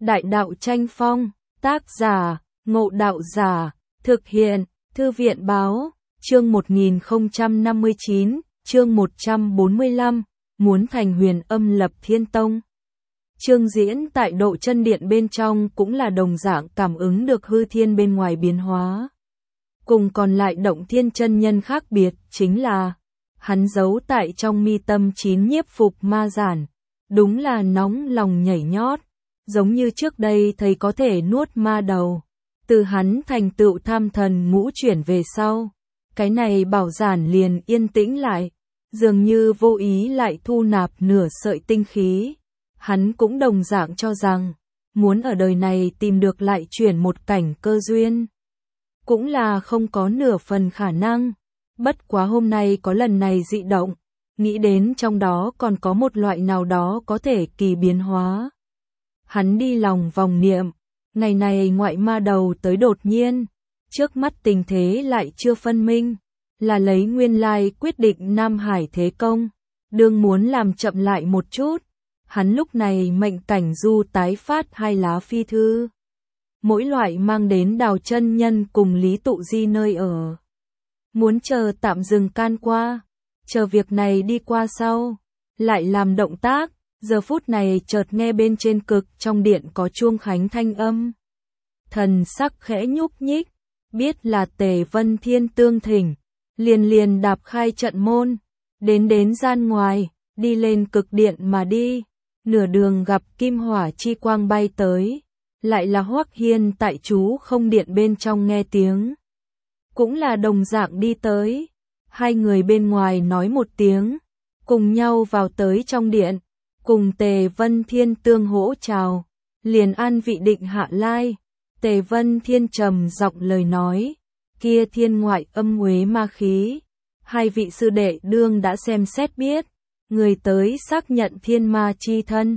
Đại đạo tranh phong, tác giả, Ngộ Đạo Giả, thực hiện, Thư viện báo, chương 1059, chương 145, muốn thành Huyền Âm Lập Thiên Tông. Chương diễn tại Độ Chân Điện bên trong cũng là đồng dạng cảm ứng được hư thiên bên ngoài biến hóa. Cùng còn lại Động Thiên chân nhân khác biệt chính là hắn giấu tại trong mi tâm 9 nhiếp phục ma giản, đúng là nóng lòng nhảy nhót, giống như trước đây thấy có thể nuốt ma đầu. Từ hắn thành tựu tham thần ngũ chuyển về sau, cái này bảo giản liền yên tĩnh lại, dường như vô ý lại thu nạp nửa sợi tinh khí. Hắn cũng đồng dạng cho rằng, muốn ở đời này tìm được lại chuyển một cảnh cơ duyên, cũng là không có nửa phần khả năng. Bất quá hôm nay có lần này dị động, nghĩ đến trong đó còn có một loại nào đó có thể kỳ biến hóa. Hắn đi lòng vòng niệm, ngày này ngoại ma đầu tới đột nhiên, trước mắt tình thế lại chưa phân minh, là lấy nguyên lai quyết định Nam Hải thế công, đương muốn làm chậm lại một chút. Hắn lúc này mệnh cảnh du tái phát 2 lá phi thư, mỗi loại mang đến Đào chân nhân cùng Lý Tụ Di nơi ở. Muốn chờ tạm dừng can qua, chờ việc này đi qua sau, lại làm động tác. Giờ phút này chợt nghe bên trên cực trong điện có chuông khánh thanh âm. Thần sắc khẽ nhúc nhích, biết là Tề Vân Thiên tương thỉnh, liền đạp khai trận môn, đến gian ngoài, đi lên cực điện mà đi. Nửa đường gặp kim hỏa chi quang bay tới, lại là Hoắc Hiên tại chú không điện bên trong nghe tiếng. Cũng là đồng dạng đi tới, hai người bên ngoài nói một tiếng, cùng nhau vào tới trong điện, cùng Tề Vân Thiên tương hỗ chào, liền an vị định hạ lai. Tề Vân Thiên trầm giọng lời nói, kia thiên ngoại âm uế ma khí, hai vị sư đệ đương đã xem xét biết, người tới xác nhận thiên ma chi thân,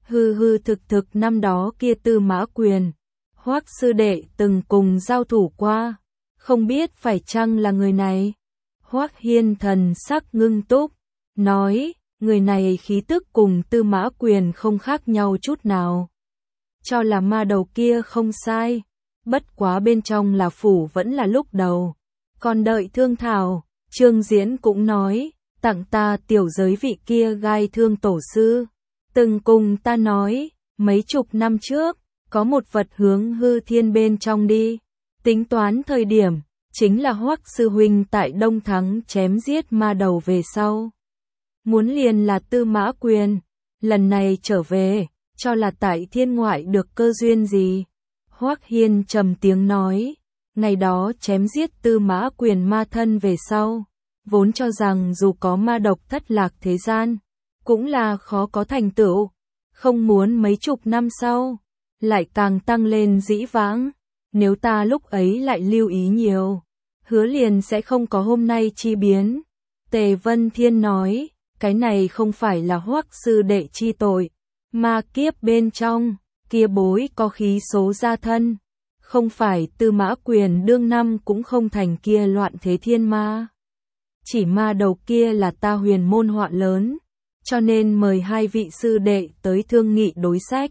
hư thực năm đó kia Tư Mã Quyền, Hoắc sư đệ từng cùng giao thủ qua, không biết phải chăng là người này. Hoắc Hiên thần sắc ngưng túc, nói, người này khí tức cùng Tư Mã Quyền không khác nhau chút nào. Cho là ma đầu kia không sai, bất quá bên trong là phủ vẫn là lúc đầu, còn đợi thương thảo. Trương Diễn cũng nói, tặng ta tiểu giới vị kia gai thương tổ sư, từng cùng ta nói, mấy chục năm trước, có một vật hướng hư thiên bên trong đi, tính toán thời điểm, chính là Hoắc sư huynh tại Đông Thắng chém giết ma đầu về sau. Muốn liền là Tư Mã Quyền, lần này trở về, cho là tại thiên ngoại được cơ duyên gì. Hoắc Hiên trầm tiếng nói, ngày đó chém giết Tư Mã Quyền ma thân về sau, vốn cho rằng dù có ma độc thất lạc thế gian, cũng là khó có thành tựu, không muốn mấy chục năm sau, lại càng tăng lên dĩ vãng, nếu ta lúc ấy lại lưu ý nhiều, hứa liền sẽ không có hôm nay chi biến. Tề Vân Thiên nói, cái này không phải là Hoắc sư đệ chi tội, ma kiếp bên trong, kia bối có khí số gia thân, không phải Tư Mã Quyền đương năm cũng không thành kia loạn thế thiên ma. Chỉ ma đầu kia là ta huyền môn họa lớn, cho nên mời hai vị sư đệ tới thương nghị đối sách.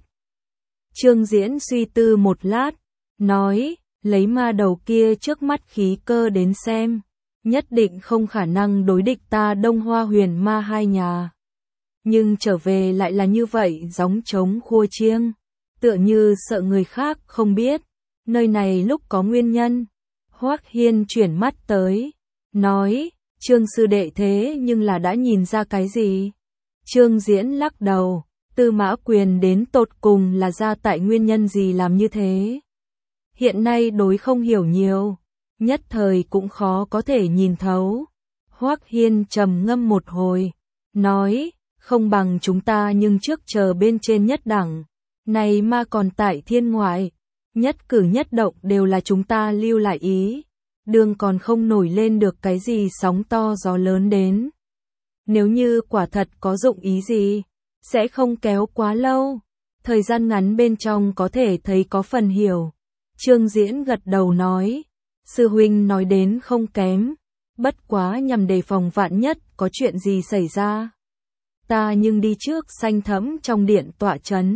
Trương Diễn suy tư một lát, nói, lấy ma đầu kia trước mắt khí cơ đến xem, nhất định không khả năng đối địch ta Đông Hoa huyền ma hai nhà. Nhưng trở về lại là như vậy gióng trống khua chiêng, tựa như sợ người khác không biết, nơi này lúc có nguyên nhân. Hoắc Hiên chuyển mắt tới, nói, Trương sư đệ thế nhưng là đã nhìn ra cái gì? Trương Diễn lắc đầu, Tư Mã Quyền đến tột cùng là ra tại nguyên nhân gì làm như thế? Hiện nay đối không hiểu nhiều, nhất thời cũng khó có thể nhìn thấu. Hoắc Hiên trầm ngâm một hồi, nói, không bằng chúng ta nhưng trước chờ bên trên nhất đẳng, này ma còn tại thiên ngoại, nhất cử nhất động đều là chúng ta lưu lại ý, đường còn không nổi lên được cái gì sóng to gió lớn đến. Nếu như quả thật có dụng ý gì, sẽ không kéo quá lâu, thời gian ngắn bên trong có thể thấy có phần hiểu. Trương Diễn gật đầu nói, sư huynh nói đến không kém, bất quá nhằm đề phòng vạn nhất có chuyện gì xảy ra. Ta nhưng đi trước xanh thẫm trong điện tọa chấn,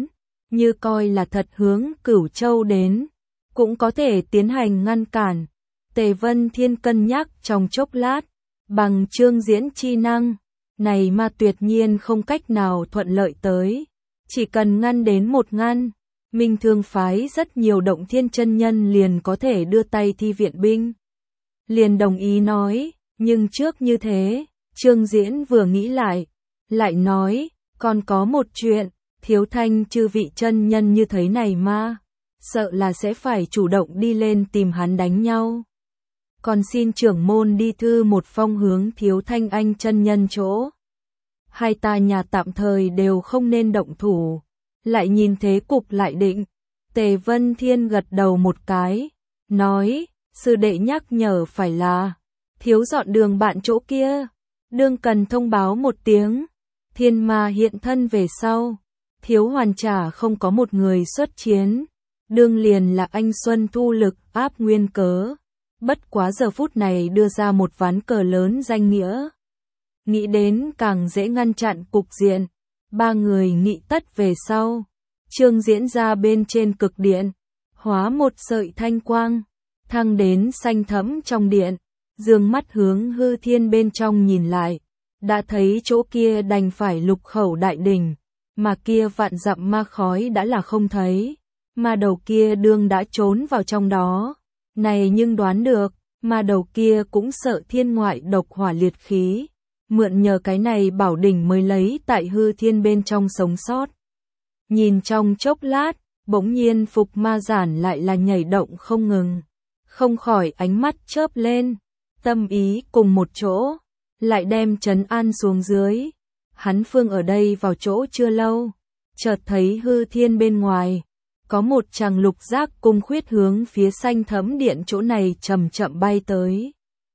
như coi là thật hướng Cửu Châu đến, cũng có thể tiến hành ngăn cản. Tề Vân Thiên cân nhắc trong chốc lát, bằng Trương Diễn chi năng, này mà tuyệt nhiên không cách nào thuận lợi tới, chỉ cần ngăn đến một ngăn, Minh Thương phái rất nhiều Động Thiên chân nhân liền có thể đưa tay thi viện binh. Liền đồng ý nói, nhưng trước như thế, Trương Diễn vừa nghĩ lại nói, còn có một chuyện, Thiếu Thanh chư vị chân nhân như thế này mà, sợ là sẽ phải chủ động đi lên tìm hắn đánh nhau. Còn xin trưởng môn đi thư một phong hướng Thiếu Thanh anh chân nhân chỗ. Hai ta nhà tạm thời đều không nên động thủ, lại nhìn thế cục lại định. Tề Vân Thiên gật đầu một cái, nói, sư đệ nhắc nhở phải là, thiếu dọn đường bạn chỗ kia, đương cần thông báo một tiếng, thiên ma hiện thân về sau, thiếu hoàn trả không có một người xuất chiến, đương liền là anh Xuân thu lực áp nguyên cớ, bất quá giờ phút này đưa ra một ván cờ lớn danh nghĩa. Nghĩ đến càng dễ ngăn chặn cục diện, ba người nghị tất về sau, Trương Diễn ra bên trên cực điện, hóa một sợi thanh quang, thăng đến xanh thẫm trong điện, dương mắt hướng hư thiên bên trong nhìn lại, đã thấy chỗ kia đành phải lục khẩu đại đỉnh, mà kia vạn dặm ma khói đã là không thấy, mà đầu kia đương đã trốn vào trong đó, này nhưng đoán được, mà đầu kia cũng sợ thiên ngoại độc hỏa liệt khí, mượn nhờ cái này bảo đỉnh mới lấy tại hư thiên bên trong sống sót. Nhìn trong chốc lát, bỗng nhiên Phục Ma Giản lại là nhảy động không ngừng, không khỏi ánh mắt chớp lên, tâm ý cùng một chỗ, lại đem trấn an xuống dưới. Hắn phương ở đây vào chỗ chưa lâu, chợt thấy hư thiên bên ngoài, có một chàng lục giác cung khuyết hướng phía xanh thẫm điện chỗ này chậm chậm bay tới.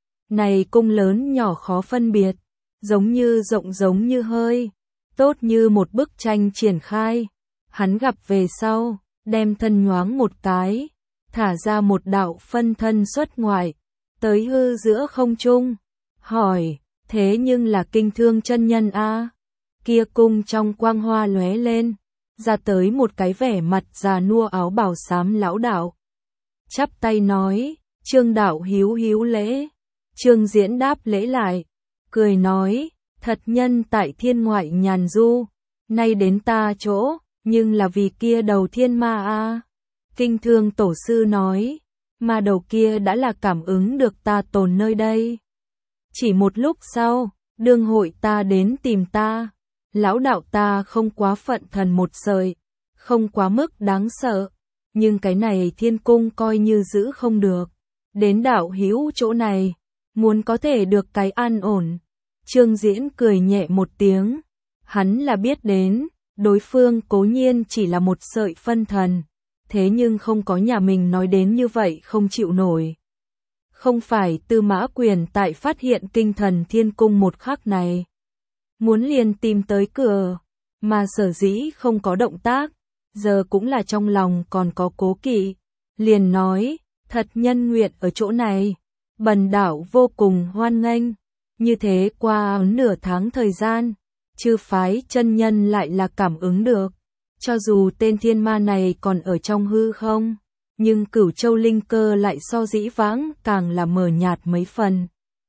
Này cung lớn nhỏ khó phân biệt, giống như rộng giống như hơi, tốt như một bức tranh triển khai. Hắn gặp về sau, đem thân nhoáng một cái, thả ra một đạo phân thân xuất ngoại, tới hư giữa không trung, hỏi, thế nhưng là Kinh Thương chân nhân a? Kia cung trong quang hoa lóe lên, ra tới một cái vẻ mặt già nua áo bào xám lão đạo. Chắp tay nói, Trương đạo hiếu hiếu lễ. Trương Diễn đáp lễ lại, cười nói, thật nhân tại thiên ngoại nhàn du, nay đến ta chỗ, nhưng là vì kia đầu thiên ma a. Kinh Thương tổ sư nói, mà đầu kia đã là cảm ứng được ta tồn nơi đây. Chỉ một lúc sau, đương hội ta đến tìm ta, lão đạo ta không quá phận thần một sợi, không quá mức đáng sợ, nhưng cái này thiên cung coi như giữ không được. Đến đạo hữu chỗ này, muốn có thể được cái an ổn. Trương Diễn cười nhẹ một tiếng, hắn là biết đến, đối phương cố nhiên chỉ là một sợi phân thần, thế nhưng không có nhà mình nói đến như vậy không chịu nổi. Không phải Tư Mã Quyền tại phát hiện kinh thần thiên cung một khắc này, muốn liền tìm tới cửa, mà sở dĩ không có động tác, giờ cũng là trong lòng còn có cố kỵ, liền nói, thật nhân nguyện ở chỗ này, bần đạo vô cùng hoan nghênh. Như thế qua nửa tháng thời gian, chư phái chân nhân lại là cảm ứng được, cho dù tên thiên ma này còn ở trong hư không, nhưng Cửu Châu linh cơ lại so dĩ vãng càng là mờ nhạt mấy phần.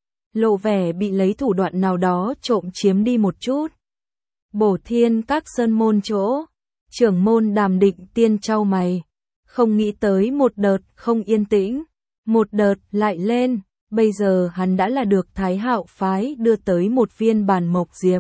Lộ vẻ bị lấy thủ đoạn nào đó trộm chiếm đi một chút. Bổ Thiên các sơn môn chỗ, trưởng môn Đàm Định Tiên chau mày, không nghĩ tới một đợt không yên tĩnh, một đợt lại lên, bây giờ hắn đã là được Thái Hạo phái đưa tới một viên bàn mộc diệp.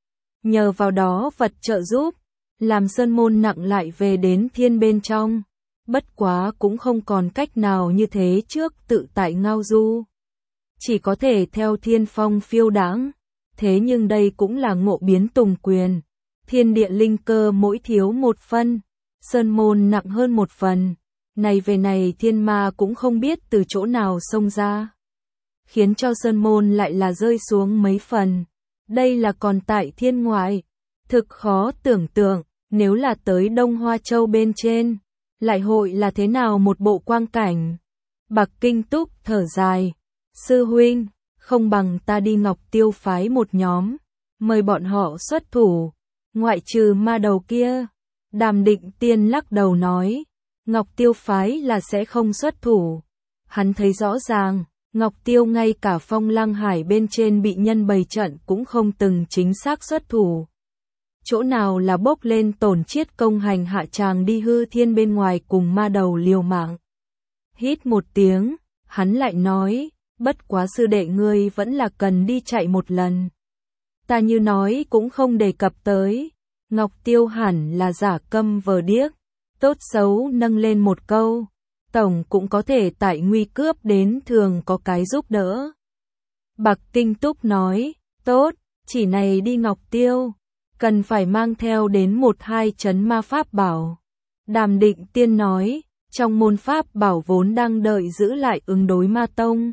Nhờ vào đó vật trợ giúp, làm sơn môn nặng lại về đến thiên bên trong, bất quá cũng không còn cách nào như thế trước tự tại ngao du. Chỉ có thể theo thiên phong phiêu đãng, thế nhưng đây cũng là ngộ biến tùng quyền. Thiên địa linh cơ mỗi thiếu một phân, sơn môn nặng hơn một phần, này về này thiên ma cũng không biết từ chỗ nào xông ra, khiến cho sơn môn lại là rơi xuống mấy phần. Đây là còn tại thiên ngoại, thực khó tưởng tượng, nếu là tới Đông Hoa Châu bên trên, lại hội là thế nào một bộ quang cảnh. Bạc Kinh Túc thở dài, sư huynh, không bằng ta đi Ngọc Tiêu phái một nhóm, mời bọn họ xuất thủ, ngoại trừ ma đầu kia, Đàm Định Tiên lắc đầu nói, Ngọc Tiêu phái là sẽ không xuất thủ. Hắn thấy rõ ràng, Ngọc Tiêu ngay cả Phong Lăng Hải bên trên bị nhân bày trận cũng không từng chính xác xuất thủ. Chỗ nào là bốc lên tổn chiết công hành hạ chàng đi hư thiên bên ngoài cùng ma đầu liều mạng. Hít một tiếng, hắn lại nói, bất quá sư đệ ngươi vẫn là cần đi chạy một lần. Ta như nói cũng không đề cập tới. Ngọc Tiêu hẳn là giả câm vờ điếc, tốt xấu nâng lên một câu, tổng cũng có thể tại nguy cướp đến thường có cái giúp đỡ. Bạc Kinh Túc nói, tốt, chỉ này đi Ngọc Tiêu, cần phải mang theo đến 1-2 trấn ma pháp bảo. Đàm Định Tiên nói, trong môn pháp bảo vốn đang đợi giữ lại ứng đối ma tông.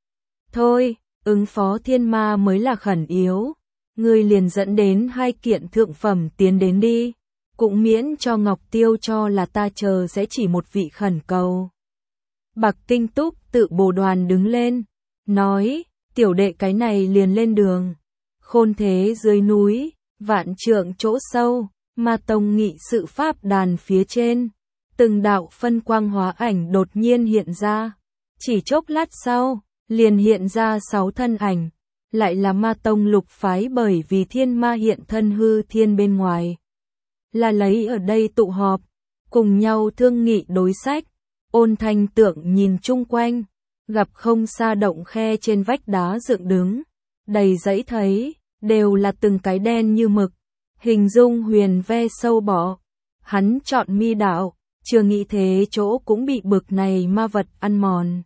Thôi, ứng phó thiên ma mới là khẩn yếu. Ngươi liền dẫn đến 2 kiện thượng phẩm tiến đến đi, cũng miễn cho Ngọc Tiêu cho là ta chờ sẽ chỉ một vị khẩn cầu. Bạc Kinh Túc tự bồ đoàn đứng lên, nói, tiểu đệ cái này liền lên đường. Khôn thế dưới núi, vạn trượng chỗ sâu, ma tông nghị sự pháp đàn phía trên. Từng đạo phân quang hóa ảnh đột nhiên hiện ra. Chỉ chốc lát sau, liền hiện ra 6 thân ảnh. Lại là ma tông lục phái bởi vì thiên ma hiện thân hư thiên bên ngoài. Là lấy ở đây tụ họp, cùng nhau thương nghị đối sách. Ôn Thanh Tượng nhìn chung quanh, gặp không xa động khe trên vách đá dựng đứng. Đầy dãy thấy, đều là từng cái đen như mực. Hình dung huyền ve sâu bọ. Hắn chọn mi đạo, chưa nghĩ thế chỗ cũng bị bực này ma vật ăn mòn.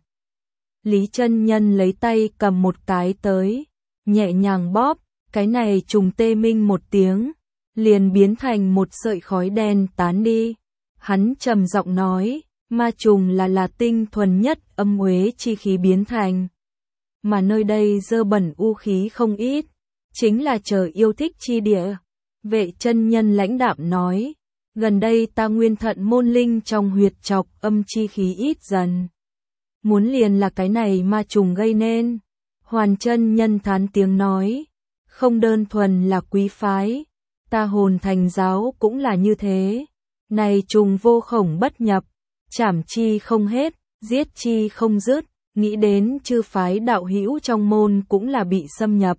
Lý Chân Nhân lấy tay cầm một cái tới, nhẹ nhàng bóp, cái này trùng tê minh một tiếng, liền biến thành một sợi khói đen tán đi. Hắn trầm giọng nói, ma trùng là tinh thuần nhất âm uế chi khí biến thành. Mà nơi đây dơ bẩn u khí không ít, chính là chờ yêu thích chi địa. Vệ Chân Nhân lãnh đạm nói, gần đây ta nguyên thận môn linh trong huyệt trọc âm chi khí ít dần. Muốn liền là cái này ma trùng gây nên. Hoàn Chân Nhân thán tiếng nói, không đơn thuần là quý phái, ta Hồn Thành giáo cũng là như thế. Này trùng vô khổng bất nhập, chảm chi không hết, giết chi không dứt, nghĩ đến chư phái đạo hữu trong môn cũng là bị xâm nhập.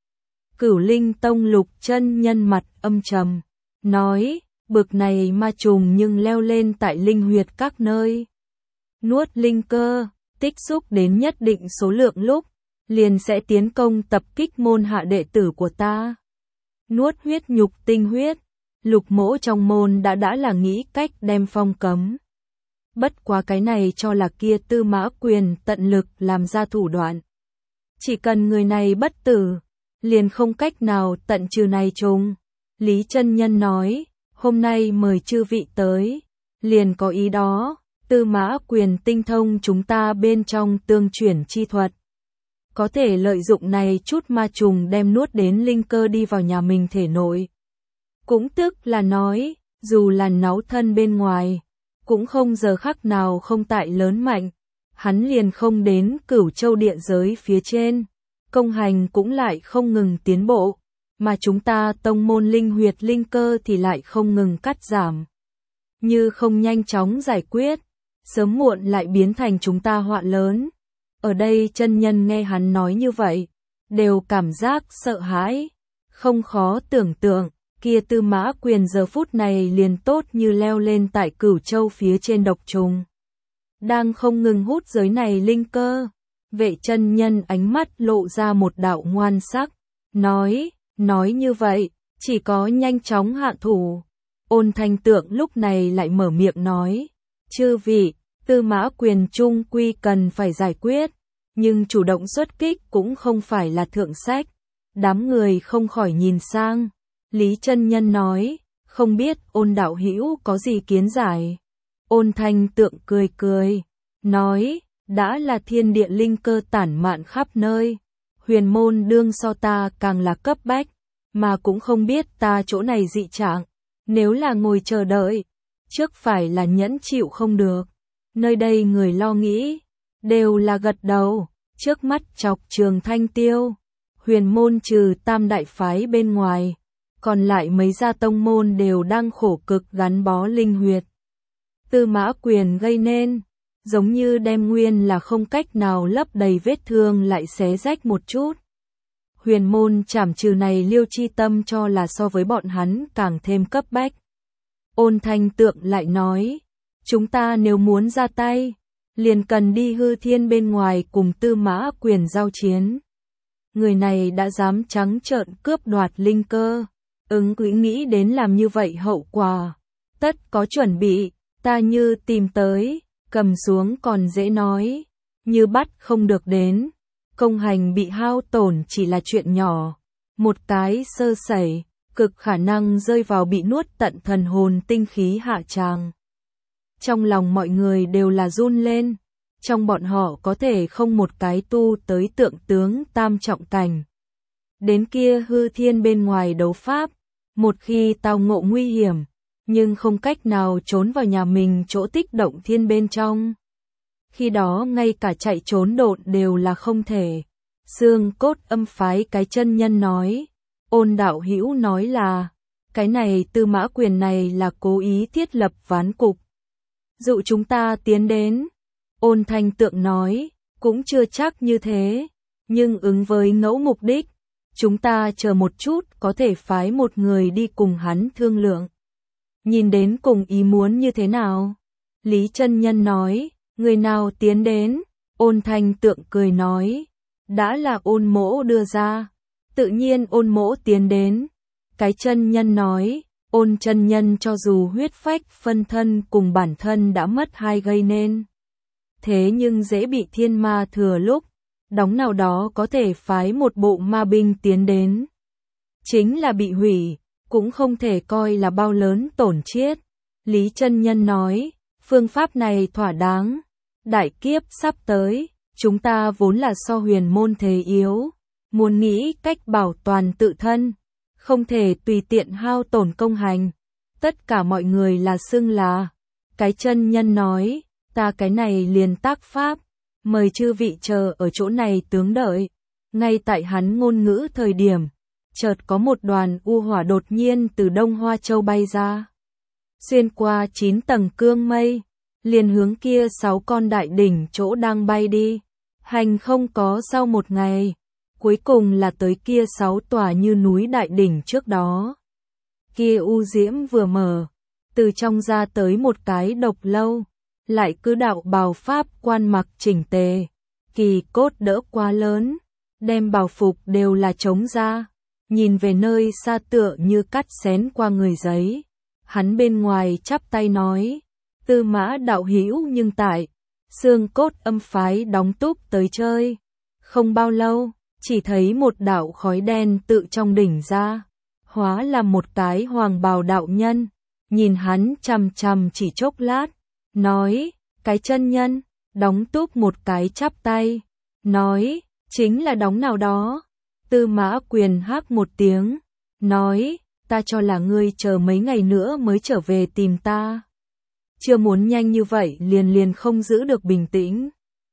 Cửu Linh Tông Lục Chân Nhân mặt âm trầm, nói, bực này ma trùng nhưng leo lên tại linh huyệt các nơi. Nuốt linh cơ, tích xúc đến nhất định số lượng lúc, liền sẽ tiến công tập kích môn hạ đệ tử của ta. Nuốt huyết nhục tinh huyết, Lục Mỗ trong môn đã là nghĩ cách đem phong cấm. Bất quá cái này cho là kia Tư Mã Quyền tận lực làm ra thủ đoạn. Chỉ cần người này bất tử, liền không cách nào tận trừ này trùng. Lý Chân Nhân nói, hôm nay mời chư vị tới, liền có ý đó. Tư Mã Quyền tinh thông chúng ta bên trong tương chuyển chi thuật. Có thể lợi dụng này chút ma trùng đem nuốt đến linh cơ đi vào nhà mình thể nội. Cũng tức là nói, dù là náu thân bên ngoài, cũng không giờ khắc nào không tại lớn mạnh. Hắn liền không đến Cửu Châu địa giới phía trên. Công hành cũng lại không ngừng tiến bộ. Mà chúng ta tông môn linh huyệt linh cơ thì lại không ngừng cắt giảm. Như không nhanh chóng giải quyết, sớm muộn lại biến thành chúng ta họa lớn. Ở đây chân nhân nghe hắn nói như vậy, đều cảm giác sợ hãi. Không khó tưởng tượng, kia Tư Mã Quyền giờ phút này liền tốt như leo lên tại Cửu Châu phía trên độc trùng. Đang không ngừng hút giới này linh cơ. Vệ chân nhân ánh mắt lộ ra một đạo ngoan sắc, nói như vậy, chỉ có nhanh chóng hạ thủ. Ôn Thanh Tượng lúc này lại mở miệng nói, chư vị, Tư Mã Quyền chung quy cần phải giải quyết, nhưng chủ động xuất kích cũng không phải là thượng sách. Đám người không khỏi nhìn sang. Lý Chân Nhân nói, không biết Ôn đạo hữu có gì kiến giải. Ôn Thanh Tượng cười, nói, đã là thiên địa linh cơ tản mạn khắp nơi, huyền môn đương so ta càng là cấp bách, mà cũng không biết ta chỗ này dị trạng, nếu là ngồi chờ đợi, trước phải là nhẫn chịu không được. Nơi đây người lo nghĩ, đều là gật đầu, trước mắt chọc Trường Thanh Tiêu, huyền môn trừ tam đại phái bên ngoài, còn lại mấy gia tông môn đều đang khổ cực gắn bó linh huyệt. Tư Mã Quyền gây nên, giống như đem nguyên là không cách nào lấp đầy vết thương lại xé rách một chút. Huyền môn trảm trừ này Liêu Chi Tâm cho là so với bọn hắn càng thêm cấp bách. Ôn Thanh Tượng lại nói, chúng ta nếu muốn ra tay, liền cần đi hư thiên bên ngoài cùng Tư Mã Quyền giao chiến. Người này đã dám trắng trợn cướp đoạt linh cơ, ứng quỹ nghĩ đến làm như vậy hậu quả. Tất có chuẩn bị, ta như tìm tới, cầm xuống còn dễ nói, như bắt không được đến. Công hành bị hao tổn chỉ là chuyện nhỏ, một cái sơ sẩy, cực khả năng rơi vào bị nuốt tận thần hồn tinh khí hạ tràng. Trong lòng mọi người đều là run lên, trong bọn họ có thể không một cái tu tới tượng tướng tam trọng cảnh. Đến kia hư thiên bên ngoài đấu pháp, một khi tao ngộ nguy hiểm, nhưng không cách nào trốn vào nhà mình chỗ tích động thiên bên trong. Khi đó ngay cả chạy trốn độn đều là không thể. Xương Cốt Âm phái cái chân nhân nói, Ôn đạo hữu nói là, cái này Tư Mã Quyền này là cố ý thiết lập ván cục, dụ chúng ta tiến đến. Ôn Thanh Tượng nói, cũng chưa chắc như thế, nhưng ứng với ngẫu mục đích, chúng ta chờ một chút có thể phái một người đi cùng hắn thương lượng. Nhìn đến cùng ý muốn như thế nào? Lý chân nhân nói, người nào tiến đến? Ôn Thanh Tượng cười nói, đã là Ôn mỗ đưa ra, tự nhiên Ôn mỗ tiến đến. Cái chân nhân nói, Ôn chân nhân cho dù huyết phách phân thân cùng bản thân đã mất hai gây nên, thế nhưng dễ bị thiên ma thừa lúc, đóng nào đó có thể phái một bộ ma binh tiến đến. Chính là bị hủy, cũng không thể coi là bao lớn tổn chiết. Lý chân nhân nói, phương pháp này thỏa đáng, đại kiếp sắp tới, chúng ta vốn là so huyền môn thế yếu, muốn nghĩ cách bảo toàn tự thân, không thể tùy tiện hao tổn công hành. Tất cả mọi người là xưng là. Cái chân nhân nói, ta cái này liền tác pháp, mời chư vị chờ ở chỗ này tướng đợi. Ngay tại hắn ngôn ngữ thời điểm, chợt có một đoàn u hỏa đột nhiên từ Đông Hoa Châu bay ra, xuyên qua 9 tầng cương mây, liền hướng kia 6 con đại đỉnh chỗ đang bay đi. Hành không có sau một ngày, cuối cùng là tới kia 6 tòa như núi đại đỉnh trước đó. Kia u diễm vừa mở, từ trong ra tới một cái độc lâu, lại cứ đạo bào pháp quan mặc chỉnh tề, kỳ cốt đỡ quá lớn, đem bào phục đều là trống ra, nhìn về nơi xa tựa như cắt xén qua người giấy. Hắn bên ngoài chắp tay nói, Tư Mã đạo hữu nhưng tại Xương Cốt Âm phái đóng túc tới chơi. Không bao lâu, chỉ thấy một đạo khói đen tự trong đỉnh ra, hóa là một cái hoàng bào đạo nhân, nhìn hắn chằm chằm chỉ chốc lát, nói, cái chân nhân, đóng túc một cái chắp tay, nói, chính là đóng nào đó. Tư Mã Quyền hắc một tiếng, nói, ta cho là ngươi chờ mấy ngày nữa mới trở về tìm ta. Chưa muốn nhanh như vậy liền không giữ được bình tĩnh.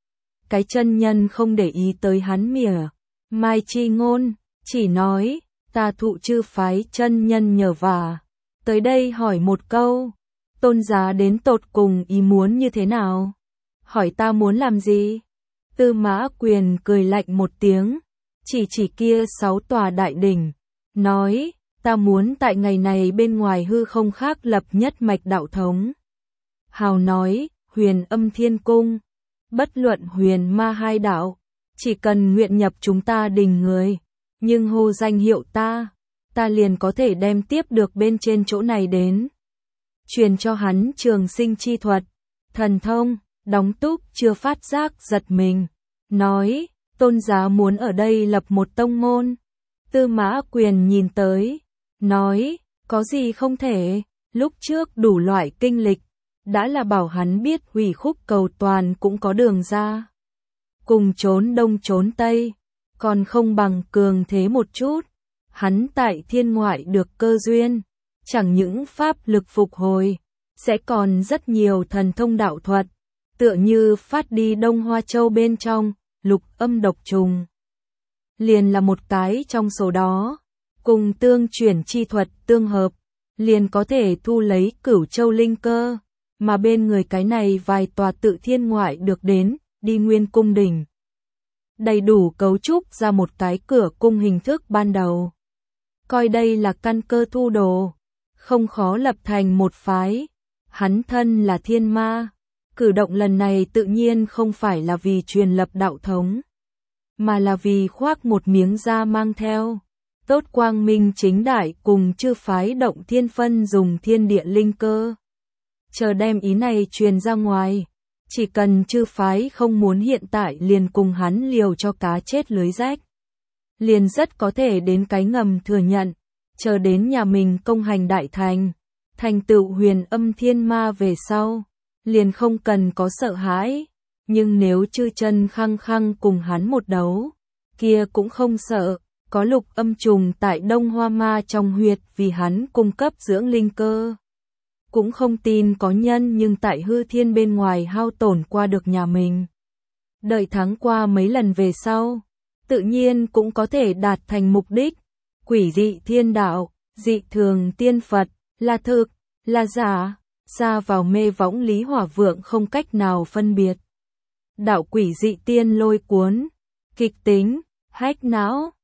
Cái chân nhân không để ý tới hắn mỉa mai chi ngôn, chỉ nói, ta thụ chư phái chân nhân nhờ vả, tới đây hỏi một câu, tôn giá đến tột cùng ý muốn như thế nào? Hỏi ta muốn làm gì? Tư Mã Quyền cười lạnh một tiếng, chỉ kia 6 tòa đại đỉnh, nói, ta muốn tại ngày này bên ngoài hư không khác lập nhất mạch đạo thống. Hào nói, Huyền Âm Thiên Cung, bất luận huyền ma hai đạo, chỉ cần nguyện nhập chúng ta đình người, nhưng hô danh hiệu ta liền có thể đem tiếp được bên trên chỗ này đến. Truyền cho hắn trường sinh chi thuật, thần thông. Đóng túc chưa phát giác giật mình, nói, tôn giá muốn ở đây lập một tông môn. Tư Mã Quyền nhìn tới, nói, có gì không thể, lúc trước đủ loại kinh lịch, đã là bảo hắn biết hủy khúc cầu toàn cũng có đường ra. Cùng trốn đông trốn tây, còn không bằng cường thế một chút, hắn tại thiên ngoại được cơ duyên, chẳng những pháp lực phục hồi, sẽ còn rất nhiều thần thông đạo thuật. Tựa như phát đi Đông Hoa Châu bên trong, lục âm độc trùng. Liền là một cái trong số đó. cùng tương chuyển chi thuật tương hợp, liền có thể thu lấy Cửu Châu linh cơ, mà bên người cái này vài tòa tự thiên ngoại được đến, đi nguyên cung đỉnh. Đầy đủ cấu trúc ra một cái cửa cung hình thức ban đầu. Coi đây là căn cơ thu đồ, không khó lập thành một phái. Hắn thân là thiên ma, cử động lần này tự nhiên không phải là vì truyền lập đạo thống, mà là vì khoác một miếng da mang theo. Tốt quang minh chính đại cùng chư phái động thiên phân dùng thiên địa linh cơ. Chờ đem ý này truyền ra ngoài, chỉ cần chư phái không muốn hiện tại liền cùng hắn liều cho cá chết lưới rách, liền rất có thể đến cái ngầm thừa nhận, chờ đến nhà mình công hành đại thành, thành tựu huyền âm thiên ma về sau, liền không cần có sợ hãi, nhưng nếu chư chân khăng khăng cùng hắn một đấu, kia cũng không sợ, có lục âm trùng tại Đông Hoa Ma trong huyệt vì hắn cung cấp dưỡng linh cơ. Cũng không tin có nhân nhưng tại hư thiên bên ngoài hao tổn qua được nhà mình. Đợi thắng qua mấy lần về sau, tự nhiên cũng có thể đạt thành mục đích. Quỷ dị thiên đạo, dị thường tiên Phật, là thực, là giả, xa vào mê võng Lý Hỏa Vượng không cách nào phân biệt. Đạo quỷ dị tiên lôi cuốn, kịch tính, hách não.